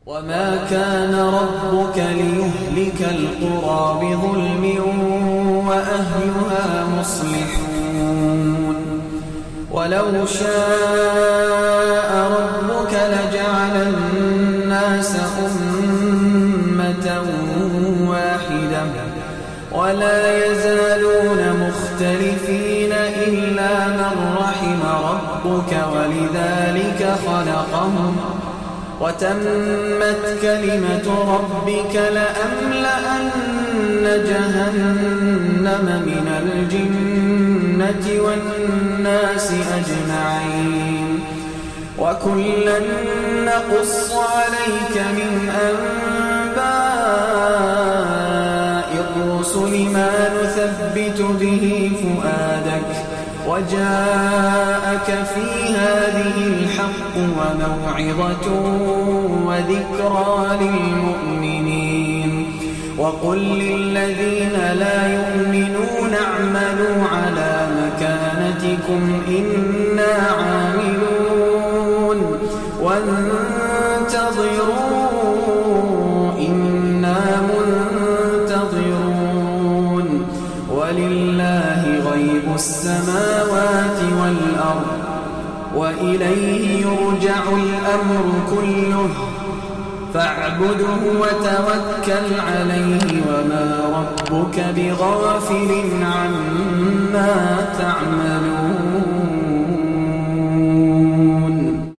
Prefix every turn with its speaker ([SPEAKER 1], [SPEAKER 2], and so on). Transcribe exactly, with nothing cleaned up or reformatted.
[SPEAKER 1] وما كان ربك ليهلك القرى بظلم وأهلها مصلحون ولو شاء ربك لجعل الناس أمة واحدة ولا يزالون مختلفين إلا من رحم ربك ولذلك خلقهم وتمت كلمة ربك لأملأن جهنم من الجنة والناس أجمعين وكلا نقص عليك من أنباء الرسل ما نثبت به فؤادك وجاءك في هذه الحق وموعظة وذكرى للمؤمنين وقل للذين لا يؤمنون اعملوا على مكانتكم إنا عاملون وانتظروا إنا منتظرون ولله غيب السماوات والأرض وإليه يرجع الأمر كله فاعبده وتوكل عليه وما ربك بغافل عما تعملون.